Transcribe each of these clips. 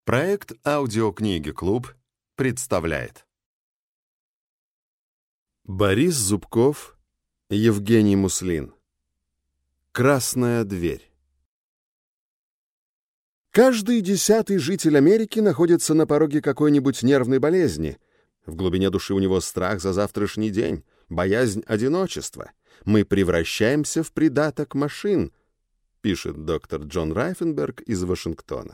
Проект «Аудиокниги Клуб» представляет Борис Зубков, Евгений Муслин. «Красная дверь». Каждый 10-й житель Америки находится на пороге какой-нибудь нервной болезни. В глубине души у него страх за завтрашний день, боязнь одиночества. Мы превращаемся в придаток машин, пишет доктор Джон Райфенберг из Вашингтона.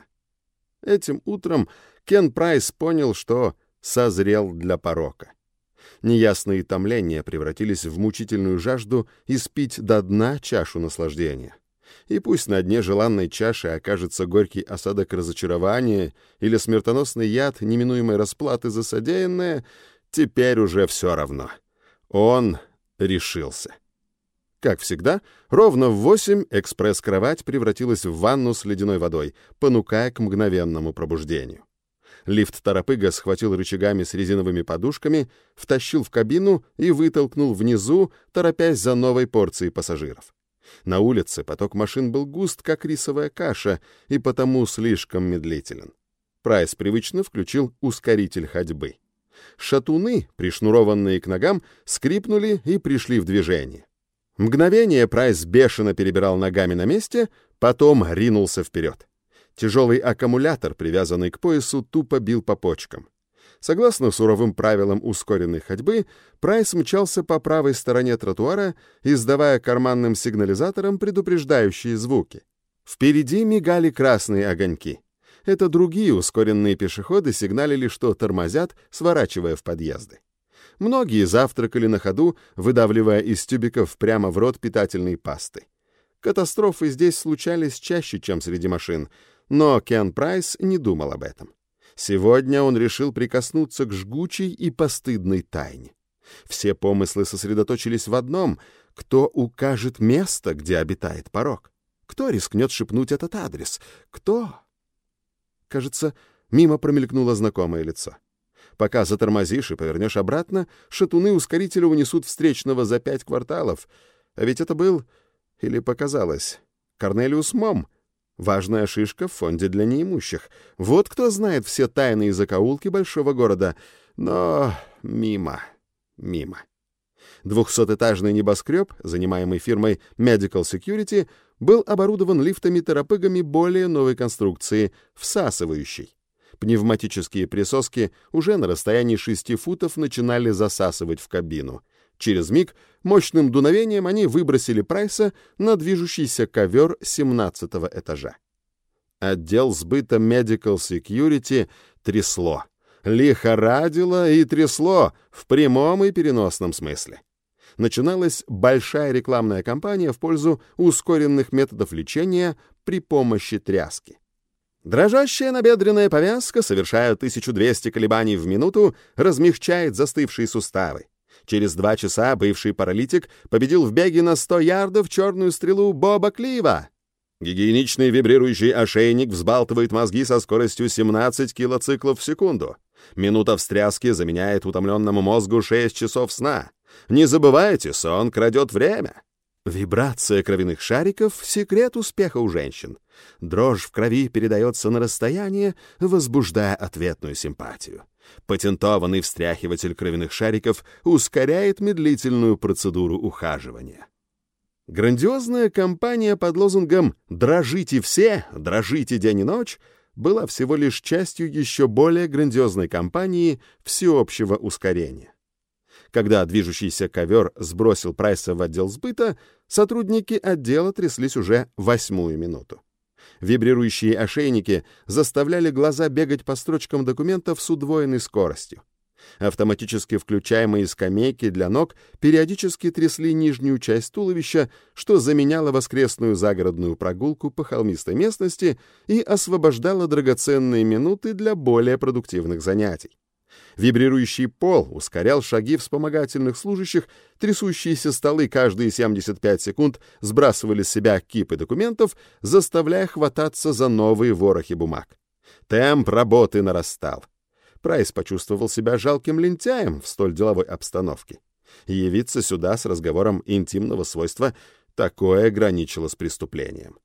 Этим утром Кен Прайс понял, что созрел для порока. Неясные томления превратились в мучительную жажду испить до дна чашу наслаждения. И пусть на дне желанной чаши окажется горький осадок разочарования или смертоносный яд неминуемой расплаты за содеянное, теперь уже все равно. Он решился. Как всегда, ровно в 8 экспресс-кровать превратилась в ванну с ледяной водой, понукая к мгновенному пробуждению. Лифт-торопыга схватил рычагами с резиновыми подушками, втащил в кабину и вытолкнул внизу, торопясь за новой порцией пассажиров. На улице поток машин был густ, как рисовая каша, и потому слишком медлителен. Прайс привычно включил ускоритель ходьбы. Шатуны, пришнурованные к ногам, скрипнули и пришли в движение. Мгновение Прайс бешено перебирал ногами на месте, потом ринулся вперед. Тяжелый аккумулятор, привязанный к поясу, тупо бил по почкам. Согласно суровым правилам ускоренной ходьбы, Прайс мчался по правой стороне тротуара, издавая карманным сигнализатором предупреждающие звуки. Впереди мигали красные огоньки. Это другие ускоренные пешеходы сигналили, что тормозят, сворачивая в подъезды. Многие завтракали на ходу, выдавливая из тюбиков прямо в рот питательной пасты. Катастрофы здесь случались чаще, чем среди машин, но Кен Прайс не думал об этом. Сегодня он решил прикоснуться к жгучей и постыдной тайне. Все помыслы сосредоточились в одном: кто укажет место, где обитает порок? Кто рискнет шепнуть этот адрес? Кто? Кажется, мимо промелькнуло знакомое лицо. Пока затормозишь и повернешь обратно, шатуны ускорителя унесут встречного за 5 кварталов. А ведь это был, или показалось, Корнелиус Мом, важная шишка в фонде для неимущих. Вот кто знает все тайные закоулки большого города. Но мимо. 200-этажный небоскреб, занимаемый фирмой Medical Security, был оборудован лифтами-торопыгами более новой конструкции, всасывающей. Пневматические присоски уже на расстоянии 6 футов начинали засасывать в кабину. Через миг мощным дуновением они выбросили Прайса на движущийся ковер 17-го этажа. Отдел сбыта Medical Security трясло. Лихорадило и трясло в прямом и переносном смысле. Начиналась большая рекламная кампания в пользу ускоренных методов лечения при помощи тряски. Дрожащая набедренная повязка, совершая 1200 колебаний в минуту, размягчает застывшие суставы. Через 2 часа бывший паралитик победил в беге на 100 ярдов черную стрелу Боба Клива. Гигиеничный вибрирующий ошейник взбалтывает мозги со скоростью 17 килоциклов в секунду. Минута встряски заменяет утомленному мозгу 6 часов сна. Не забывайте, сон крадет время. Вибрация кровяных шариков — секрет успеха у женщин. Дрожь в крови передается на расстояние, возбуждая ответную симпатию. Патентованный встряхиватель кровяных шариков ускоряет медлительную процедуру ухаживания. Грандиозная кампания под лозунгом «Дрожите все, дрожите день и ночь» была всего лишь частью еще более грандиозной кампании всеобщего ускорения. Когда движущийся ковер сбросил Прайса в отдел сбыта, сотрудники отдела тряслись уже 8-ю минуту. Вибрирующие ошейники заставляли глаза бегать по строчкам документов с удвоенной скоростью. Автоматически включаемые скамейки для ног периодически трясли нижнюю часть туловища, что заменяло воскресную загородную прогулку по холмистой местности и освобождало драгоценные минуты для более продуктивных занятий. Вибрирующий пол ускорял шаги вспомогательных служащих, трясущиеся столы каждые 75 секунд сбрасывали с себя кипы документов, заставляя хвататься за новые ворохи бумаг. Темп работы нарастал. Прайс почувствовал себя жалким лентяем в столь деловой обстановке. Явиться сюда с разговором интимного свойства — такое граничило с преступлением.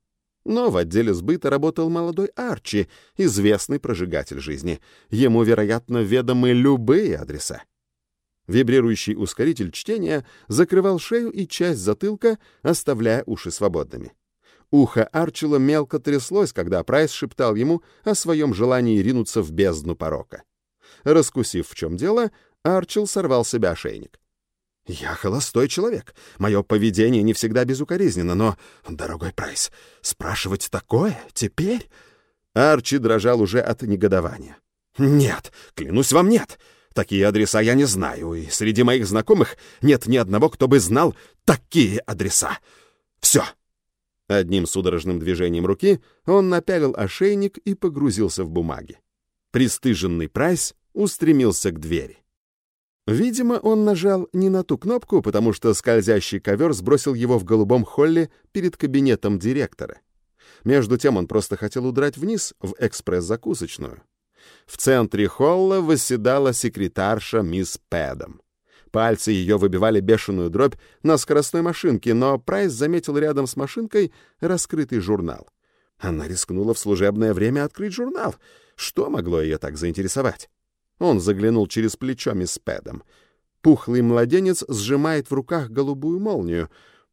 Но в отделе сбыта работал молодой Арчи, известный прожигатель жизни. Ему, вероятно, ведомы любые адреса. Вибрирующий ускоритель чтения закрывал шею и часть затылка, оставляя уши свободными. Ухо Арчила мелко тряслось, когда Прайс шептал ему о своем желании ринуться в бездну порока. Раскусив, в чем дело, Арчил сорвал с себя ошейник. «Я холостой человек. Мое поведение не всегда безукоризненно, но, дорогой Прайс, спрашивать такое теперь...» Арчи дрожал уже от негодования. «Нет, клянусь вам, нет. Такие адреса я не знаю, и среди моих знакомых нет ни одного, кто бы знал такие адреса. Все!» Одним судорожным движением руки он напялил ошейник и погрузился в бумаги. Пристыженный Прайс устремился к двери. Видимо, он нажал не на ту кнопку, потому что скользящий ковер сбросил его в голубом холле перед кабинетом директора. Между тем он просто хотел удрать вниз в экспресс-закусочную. В центре холла восседала секретарша мисс Пэдом. Пальцы ее выбивали бешеную дробь на скоростной машинке, но Прайс заметил рядом с машинкой раскрытый журнал. Она рискнула в служебное время открыть журнал. Что могло ее так заинтересовать? Он заглянул через плечо мисс Пэдом. Пухлый младенец сжимает в руках голубую молнию.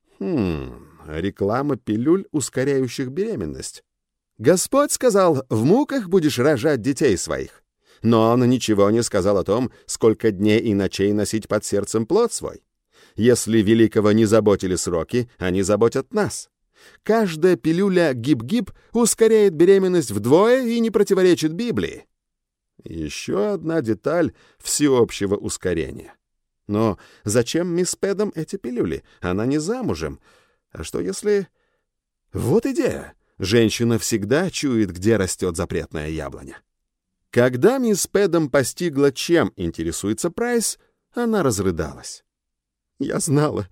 Реклама пилюль, ускоряющих беременность. Господь сказал, в муках будешь рожать детей своих. Но он ничего не сказал о том, сколько дней и ночей носить под сердцем плод свой. Если великого не заботили сроки, они заботят нас. Каждая пилюля гиб-гиб ускоряет беременность вдвое и не противоречит Библии. Еще одна деталь всеобщего ускорения. Но зачем мисс Пэдом эти пилюли? Она не замужем. А что если... Вот идея. Женщина всегда чует, где растет запретная яблоня. Когда мисс Пэдом постигла, чем интересуется Прайс, она разрыдалась. «Я знала.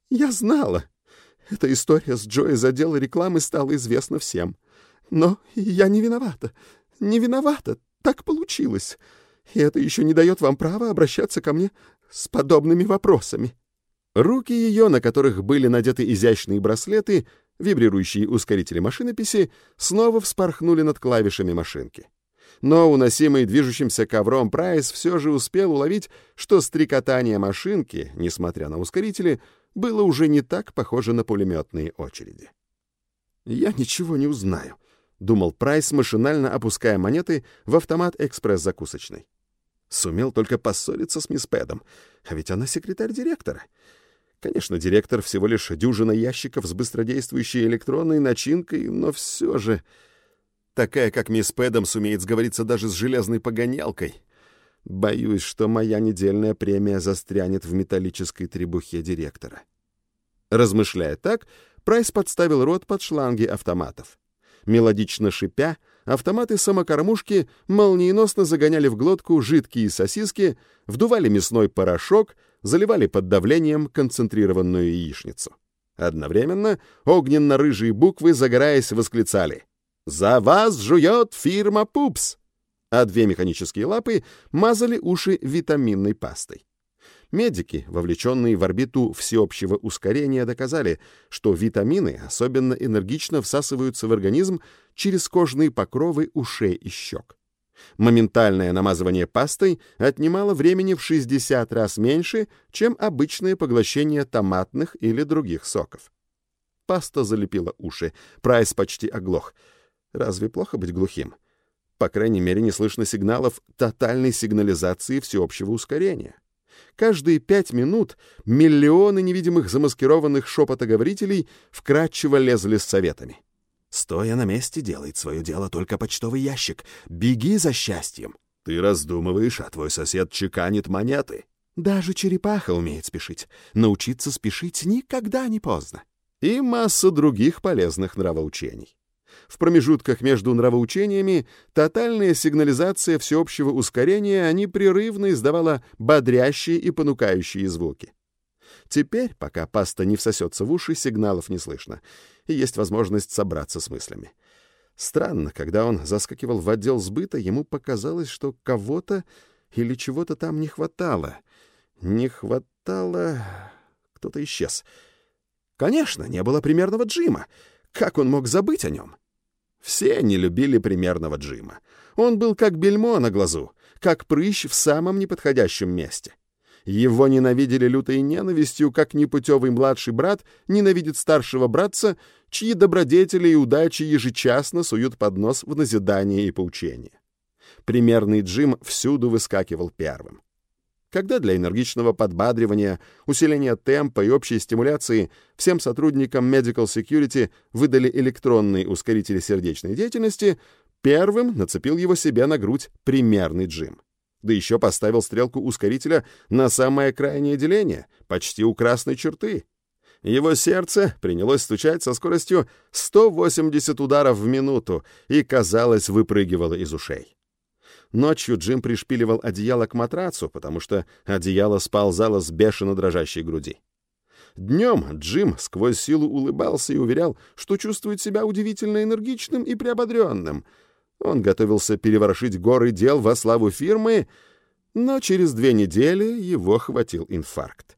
Эта история с Джо из отдела рекламы стала известна всем. Но я не виновата. Так получилось. И это еще не дает вам права обращаться ко мне с подобными вопросами». Руки ее, на которых были надеты изящные браслеты, вибрирующие ускорители машинописи, снова вспорхнули над клавишами машинки. Но уносимый движущимся ковром Прайс все же успел уловить, что стрекотание машинки, несмотря на ускорители, было уже не так похоже на пулеметные очереди. «Я ничего не узнаю», — думал Прайс, машинально опуская монеты в автомат экспресс-закусочной. Сумел только поссориться с мисс Пэдом, а ведь она секретарь директора. Конечно, директор всего лишь дюжина ящиков с быстродействующей электронной начинкой, но все же... Такая, как мисс Пэдом, сумеет сговориться даже с железной погонялкой. Боюсь, что моя недельная премия застрянет в металлической требухе директора. Размышляя так, Прайс подставил рот под шланги автоматов. Мелодично шипя, автоматы-самокормушки молниеносно загоняли в глотку жидкие сосиски, вдували мясной порошок, заливали под давлением концентрированную яичницу. Одновременно огненно-рыжие буквы, загораясь, восклицали: «За вас жует фирма Пупс!» А две механические лапы мазали уши витаминной пастой. Медики, вовлеченные в орбиту всеобщего ускорения, доказали, что витамины особенно энергично всасываются в организм через кожные покровы ушей и щек. Моментальное намазывание пастой отнимало времени в 60 раз меньше, чем обычное поглощение томатных или других соков. Паста залепила уши. Прайс почти оглох. Разве плохо быть глухим? По крайней мере, не слышно сигналов тотальной сигнализации всеобщего ускорения. Каждые 5 минут миллионы невидимых замаскированных шепотоговорителей вкратчиво лезли с советами. «Стоя на месте, делает свое дело только почтовый ящик. Беги за счастьем. Ты раздумываешь, а твой сосед чеканит монеты. Даже черепаха умеет спешить. Научиться спешить никогда не поздно». И масса других полезных нравоучений. В промежутках между нравоучениями тотальная сигнализация всеобщего ускорения непрерывно издавала бодрящие и понукающие звуки. Теперь, пока паста не всосется в уши, сигналов не слышно, и есть возможность собраться с мыслями. Странно, когда он заскакивал в отдел сбыта, ему показалось, что кого-то или чего-то там не хватало. Не хватало... Кто-то исчез. Конечно, не было примерного Джима. Как он мог забыть о нем? Все не любили примерного Джима. Он был как бельмо на глазу, как прыщ в самом неподходящем месте. Его ненавидели лютой ненавистью, как непутевый младший брат ненавидит старшего братца, чьи добродетели и удачи ежечасно суют под нос в назидание и поучение. Примерный Джим всюду выскакивал первым. Когда для энергичного подбадривания, усиления темпа и общей стимуляции всем сотрудникам Medical Security выдали электронные ускорители сердечной деятельности, первым нацепил его себе на грудь примерный Джим. Да еще поставил стрелку ускорителя на самое крайнее деление, почти у красной черты. Его сердце принялось стучать со скоростью 180 ударов в минуту и, казалось, выпрыгивало из ушей. Ночью Джим пришпиливал одеяло к матрацу, потому что одеяло сползало с бешено дрожащей груди. Днем Джим сквозь силу улыбался и уверял, что чувствует себя удивительно энергичным и приободренным. Он готовился переворошить горы дел во славу фирмы, но через 2 недели его хватил инфаркт.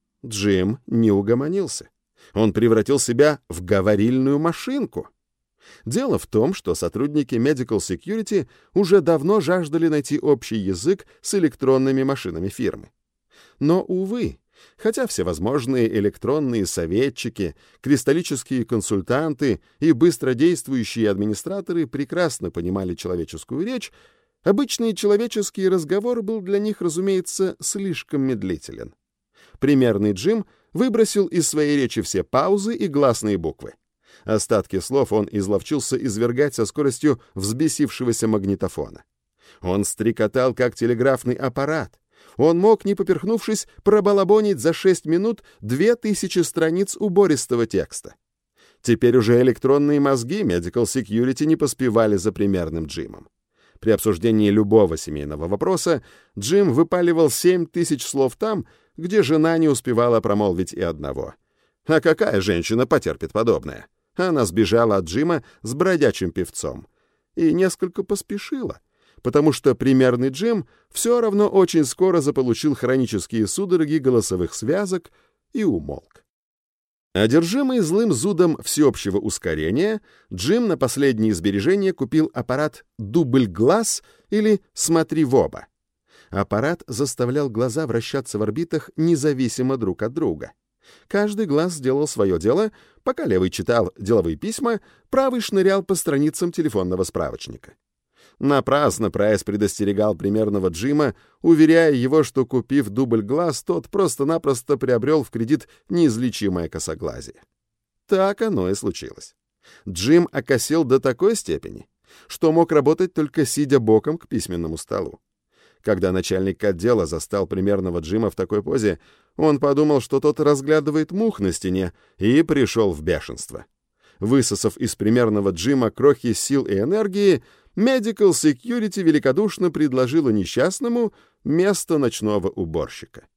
Джим не угомонился. Он превратил себя в говорильную машинку. Дело в том, что сотрудники Medical Security уже давно жаждали найти общий язык с электронными машинами фирмы. Но, увы, хотя всевозможные электронные советчики, кристаллические консультанты и быстродействующие администраторы прекрасно понимали человеческую речь, обычный человеческий разговор был для них, разумеется, слишком медлителен. Примерный Джим выбросил из своей речи все паузы и гласные буквы. Остатки слов он изловчился извергать со скоростью взбесившегося магнитофона. Он стрекотал, как телеграфный аппарат. Он мог, не поперхнувшись, пробалабонить за 6 минут 2000 страниц убористого текста. Теперь уже электронные мозги Medical Security не поспевали за примерным Джимом. При обсуждении любого семейного вопроса Джим выпаливал 7000 слов там, где жена не успевала промолвить и одного. А какая женщина потерпит подобное? Она сбежала от Джима с бродячим певцом. И несколько поспешила, потому что примерный Джим все равно очень скоро заполучил хронические судороги голосовых связок и умолк. Одержимый злым зудом всеобщего ускорения, Джим на последние сбережения купил аппарат «Дубль-глаз» или «Смотри в оба». Аппарат заставлял глаза вращаться в орбитах независимо друг от друга. Каждый глаз сделал свое дело, пока левый читал деловые письма, правый шнырял по страницам телефонного справочника. Напрасно Прайс предостерегал примерного Джима, уверяя его, что, купив дубль-глаз, тот просто-напросто приобрел в кредит неизлечимое косоглазие. Так оно и случилось. Джим окосел до такой степени, что мог работать только сидя боком к письменному столу. Когда начальник отдела застал примерного Джима в такой позе, он подумал, что тот разглядывает мух на стене, и пришел в бешенство. Высосав из примерного Джима крохи сил и энергии, Medical Security великодушно предложила несчастному место ночного уборщика.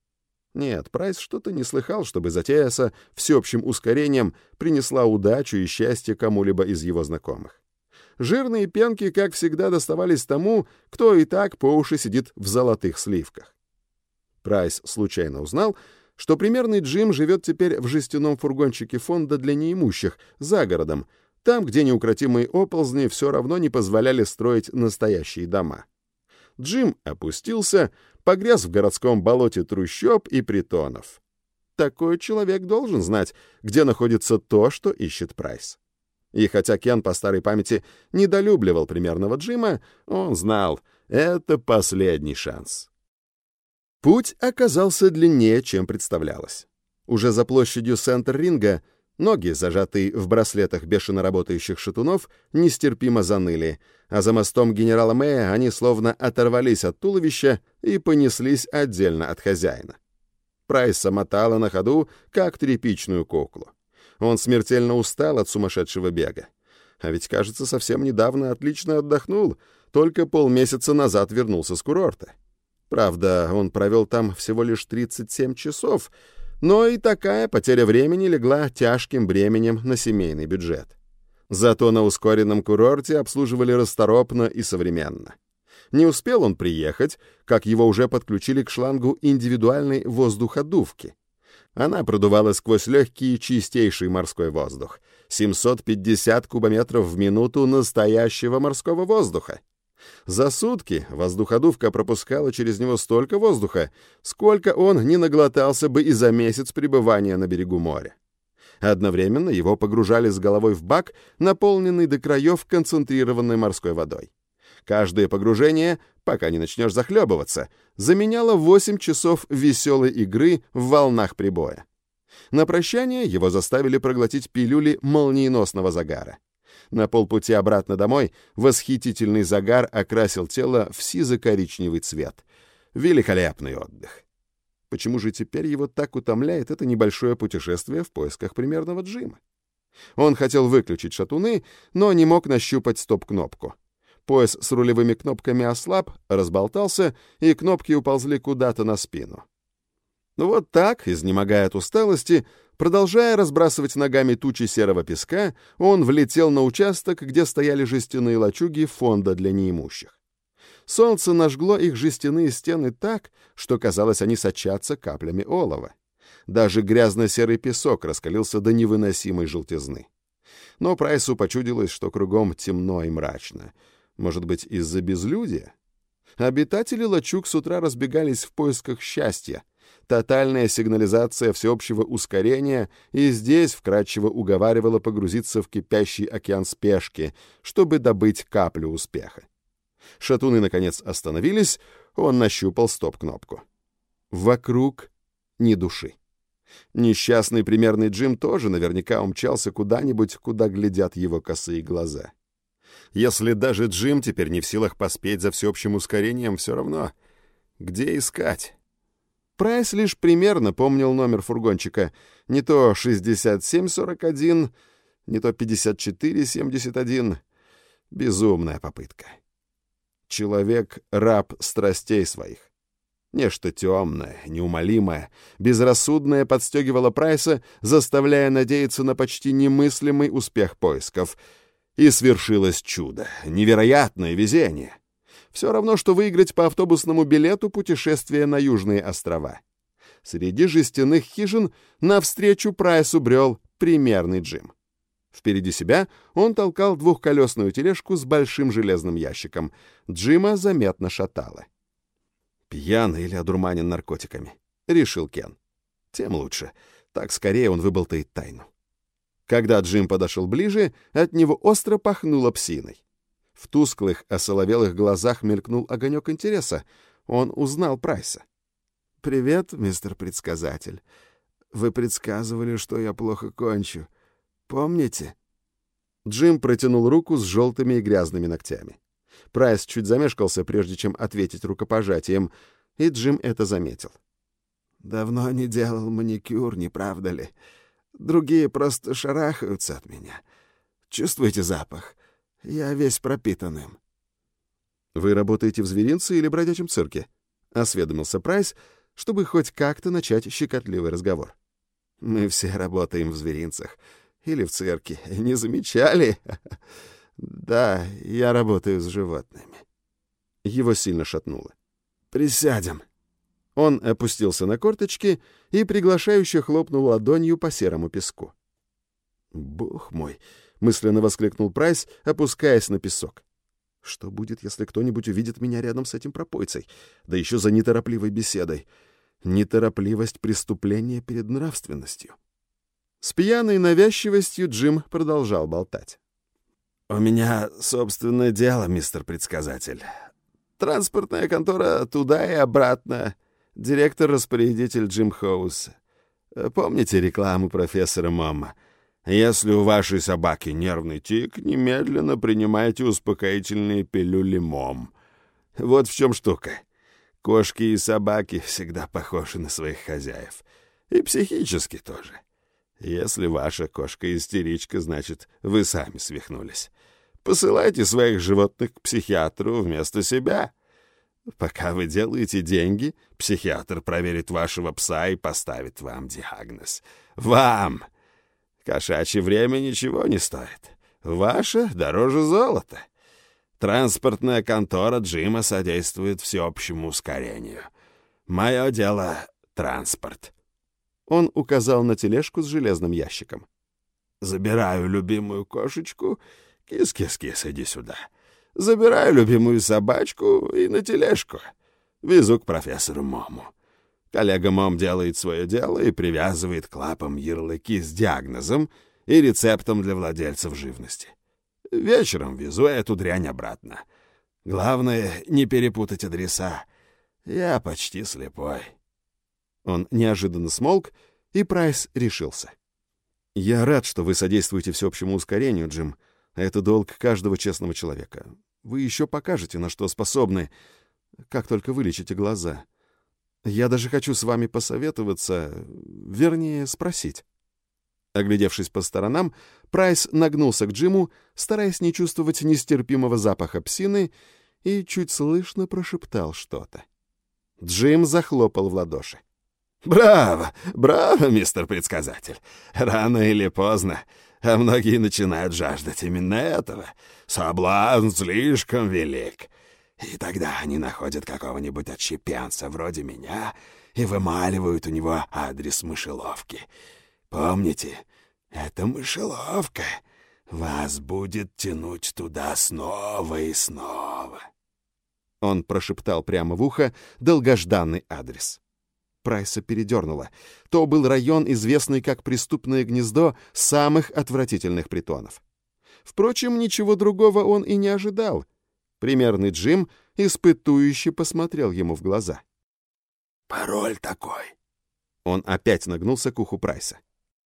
Нет, Прайс что-то не слыхал, чтобы затея со всеобщим ускорением принесла удачу и счастье кому-либо из его знакомых. Жирные пенки, как всегда, доставались тому, кто и так по уши сидит в золотых сливках. Прайс случайно узнал, что примерный Джим живет теперь в жестяном фургончике фонда для неимущих, за городом, там, где неукротимые оползни все равно не позволяли строить настоящие дома. Джим опустился, погряз в городском болоте трущоб и притонов. Такой человек должен знать, где находится то, что ищет Прайс. И хотя Кен по старой памяти недолюбливал примерного Джима, он знал — это последний шанс. Путь оказался длиннее, чем представлялось. Уже за площадью Сентер-Ринга ноги, зажатые в браслетах бешено работающих шатунов, нестерпимо заныли, а за мостом генерала Мэя они словно оторвались от туловища и понеслись отдельно от хозяина. Прайса мотала на ходу, как тряпичную куклу. Он смертельно устал от сумасшедшего бега. А ведь, кажется, совсем недавно отлично отдохнул, только полмесяца назад вернулся с курорта. Правда, он провел там всего лишь 37 часов, но и такая потеря времени легла тяжким бременем на семейный бюджет. Зато на ускоренном курорте обслуживали расторопно и современно. Не успел он приехать, как его уже подключили к шлангу индивидуальной воздуходувки. Она продувала сквозь легкий чистейший морской воздух. 750 кубометров в минуту настоящего морского воздуха. За сутки воздуходувка пропускала через него столько воздуха, сколько он не наглотался бы и за месяц пребывания на берегу моря. Одновременно его погружали с головой в бак, наполненный до краев концентрированной морской водой. Каждое погружение, пока не начнешь захлебываться, заменяло 8 часов веселой игры в волнах прибоя. На прощание его заставили проглотить пилюли молниеносного загара. На полпути обратно домой восхитительный загар окрасил тело в сизо-коричневый цвет. Великолепный отдых. Почему же теперь его так утомляет это небольшое путешествие в поисках примерного Джима? Он хотел выключить шатуны, но не мог нащупать стоп-кнопку. Пояс с рулевыми кнопками ослаб, разболтался, и кнопки уползли куда-то на спину. Вот так, изнемогая от усталости, продолжая разбрасывать ногами тучи серого песка, он влетел на участок, где стояли жестяные лачуги фонда для неимущих. Солнце нажгло их жестяные стены так, что, казалось, они сочатся каплями олова. Даже грязно-серый песок раскалился до невыносимой желтизны. Но Прайсу почудилось, что кругом темно и мрачно. Может быть, из-за безлюдия? Обитатели лачуг с утра разбегались в поисках счастья. Тотальная сигнализация всеобщего ускорения и здесь вкратчиво уговаривала погрузиться в кипящий океан спешки, чтобы добыть каплю успеха. Шатуны, наконец, остановились, он нащупал стоп-кнопку. Вокруг ни души. Несчастный примерный Джим тоже наверняка умчался куда-нибудь, куда глядят его косые глаза. Если даже Джим теперь не в силах поспеть за всеобщим ускорением, все равно где искать? Прайс лишь примерно помнил номер фургончика. Не то 6741, не то 5471. Безумная попытка. Человек — раб страстей своих. Нечто темное, неумолимое, безрассудное подстегивало Прайса, заставляя надеяться на почти немыслимый успех поисков. И свершилось чудо, невероятное везение. Все равно, что выиграть по автобусному билету путешествие на Южные острова. Среди жестяных хижин навстречу Прайсу брел примерный Джим. Впереди себя он толкал двухколесную тележку с большим железным ящиком. Джима заметно шатало. «Пьяный или одурманен наркотиками», — решил Кен. «Тем лучше. Так скорее он выболтает тайну». Когда Джим подошел ближе, от него остро пахнуло псиной. В тусклых, осоловелых глазах мелькнул огонек интереса. Он узнал Прайса. «Привет, мистер предсказатель. Вы предсказывали, что я плохо кончу. Помните?» Джим протянул руку с желтыми и грязными ногтями. Прайс чуть замешкался, прежде чем ответить рукопожатием, и Джим это заметил. «Давно не делал маникюр, не правда ли? Другие просто шарахаются от меня. Чувствуете запах? Я весь пропитан им». «Вы работаете в зверинце или бродячем цирке?» — осведомился Прайс, чтобы хоть как-то начать щекотливый разговор. «Мы все работаем в зверинцах. Или в цирке. Не замечали? Да, я работаю с животными». Его сильно шатнуло. «Присядем». Он опустился на корточки и приглашающе хлопнул ладонью по серому песку. «Бог мой!» — мысленно воскликнул Прайс, опускаясь на песок. «Что будет, если кто-нибудь увидит меня рядом с этим пропойцей? Да еще за неторопливой беседой. Неторопливость преступления перед нравственностью». С пьяной навязчивостью Джим продолжал болтать. «У меня собственное дело, мистер предсказатель. Транспортная контора туда и обратно. Директор-распорядитель Джим Хоус. Помните рекламу профессора Момма? Если у вашей собаки нервный тик, немедленно принимайте успокоительные пилюли Мом. Вот в чем штука. Кошки и собаки всегда похожи на своих хозяев. И психически тоже. Если ваша кошка истеричка, значит, вы сами свихнулись. Посылайте своих животных к психиатру вместо себя. Пока вы делаете деньги, психиатр проверит вашего пса и поставит вам диагноз. Вам! Кошачье время ничего не стоит. Ваше дороже золота. Транспортная контора Джима содействует всеобщему ускорению. Мое дело — транспорт». Он указал на тележку с железным ящиком. Забираю любимую кошечку. Кис-кис-кис, иди сюда. Забираю любимую собачку и на тележку. Везу к профессору Мому. Коллега Мом делает свое дело и привязывает к лапам ярлыки с диагнозом и рецептом для владельцев живности. Вечером везу эту дрянь обратно. Главное, не перепутать адреса. Я почти слепой. Он неожиданно смолк, и Прайс решился. «Я рад, что вы содействуете всеобщему ускорению, Джим. Это долг каждого честного человека. Вы еще покажете, на что способны, как только вылечите глаза. Я даже хочу с вами посоветоваться, вернее, спросить». Оглядевшись по сторонам, Прайс нагнулся к Джиму, стараясь не чувствовать нестерпимого запаха псины, и чуть слышно прошептал что-то. Джим захлопал в ладоши. «Браво! Браво, мистер предсказатель! Рано или поздно, а многие начинают жаждать именно этого. Соблазн слишком велик. И тогда они находят какого-нибудь отщепенца вроде меня и вымаливают у него адрес мышеловки. Помните, это мышеловка. Вас будет тянуть туда снова и снова». Он прошептал прямо в ухо долгожданный адрес. Прайса передернуло. То был район, известный как преступное гнездо самых отвратительных притонов. Впрочем, ничего другого он и не ожидал. Примерный Джим испытующе посмотрел ему в глаза. «Пароль такой». Он опять нагнулся к уху Прайса.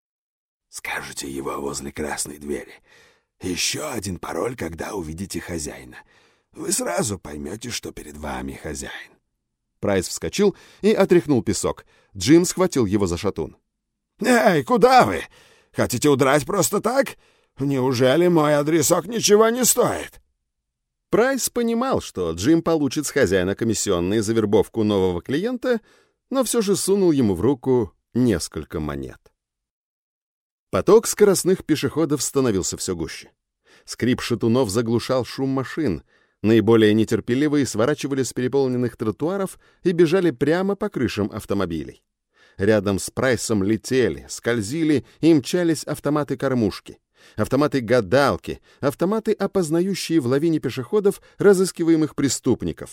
«Скажете его возле красной двери. Еще один пароль, когда увидите хозяина. Вы сразу поймете, что перед вами хозяин». Прайс вскочил и отряхнул песок. Джим схватил его за шатун. «Эй, куда вы? Хотите удрать просто так? Неужели мой адресок ничего не стоит?» Прайс понимал, что Джим получит с хозяина комиссионные за вербовку нового клиента, но все же сунул ему в руку несколько монет. Поток скоростных пешеходов становился все гуще. Скрип шатунов заглушал шум машин. Наиболее нетерпеливые сворачивали с переполненных тротуаров и бежали прямо по крышам автомобилей. Рядом с Прайсом летели, скользили и мчались автоматы-кормушки, автоматы-гадалки, автоматы, опознающие в лавине пешеходов разыскиваемых преступников,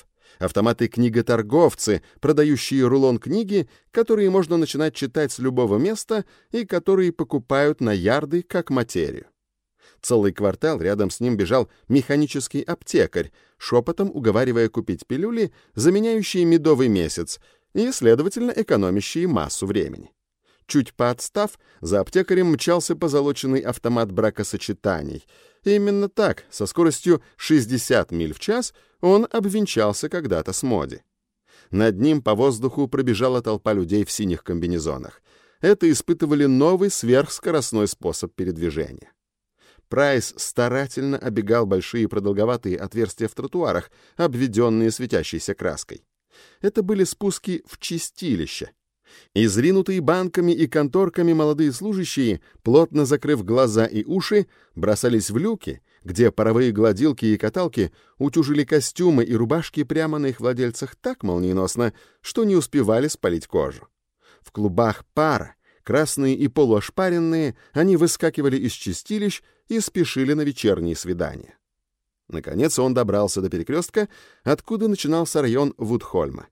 автоматы-книготорговцы, продающие рулон книги, которые можно начинать читать с любого места и которые покупают на ярды как материю. Целый квартал рядом с ним бежал механический аптекарь, шепотом уговаривая купить пилюли, заменяющие медовый месяц и, следовательно, экономящие массу времени. Чуть поотстав, за аптекарем мчался позолоченный автомат бракосочетаний. И именно так, со скоростью 60 миль в час, он обвенчался когда-то с Моди. Над ним по воздуху пробежала толпа людей в синих комбинезонах. Это испытывали новый сверхскоростной способ передвижения. Прайс старательно обегал большие продолговатые отверстия в тротуарах, обведенные светящейся краской. Это были спуски в чистилище. Изринутые банками и конторками молодые служащие, плотно закрыв глаза и уши, бросались в люки, где паровые гладилки и каталки утюжили костюмы и рубашки прямо на их владельцах так молниеносно, что не успевали спалить кожу. В клубах пара, красные и полуошпаренные, они выскакивали из чистилищ и спешили на вечерние свидания. Наконец он добрался до перекрестка, откуда начинался район Вудхольма.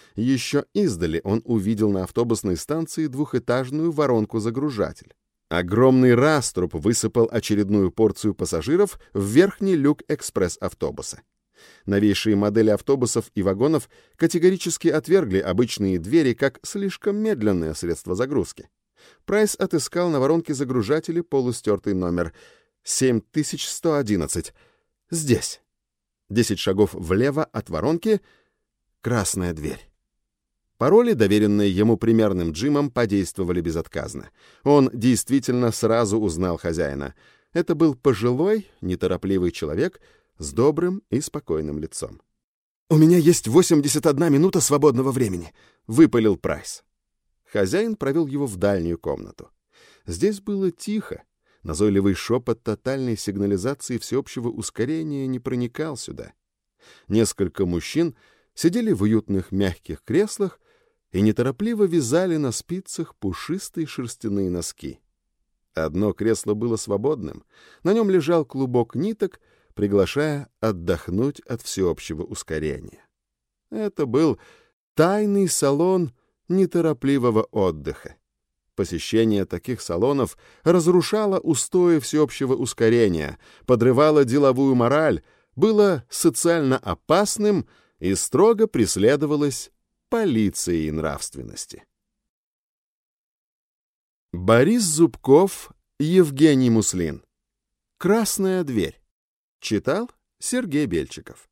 Еще издали он увидел на автобусной станции двухэтажную воронку-загружатель. Огромный раструб высыпал очередную порцию пассажиров в верхний люк экспресс-автобуса. Новейшие модели автобусов и вагонов категорически отвергли обычные двери как слишком медленное средство загрузки. Прайс отыскал на воронке загружателя полустертый номер 7111. Здесь. 10 шагов влево от воронки — красная дверь. Пароли, доверенные ему примерным Джимом, подействовали безотказно. Он действительно сразу узнал хозяина. Это был пожилой, неторопливый человек с добрым и спокойным лицом. «У меня есть 81 минута свободного времени», — выпалил Прайс. Хозяин провел его в дальнюю комнату. Здесь было тихо. Назойливый шепот тотальной сигнализации всеобщего ускорения не проникал сюда. Несколько мужчин сидели в уютных мягких креслах и неторопливо вязали на спицах пушистые шерстяные носки. Одно кресло было свободным, на нем лежал клубок ниток, приглашая отдохнуть от всеобщего ускорения. Это был тайный салон неторопливого отдыха. Посещение таких салонов разрушало устои всеобщего ускорения, подрывало деловую мораль, было социально опасным и строго преследовалось полицией нравственности. Борис Зубков, Евгений Муслин. «Красная дверь». Читал Сергей Бельчиков.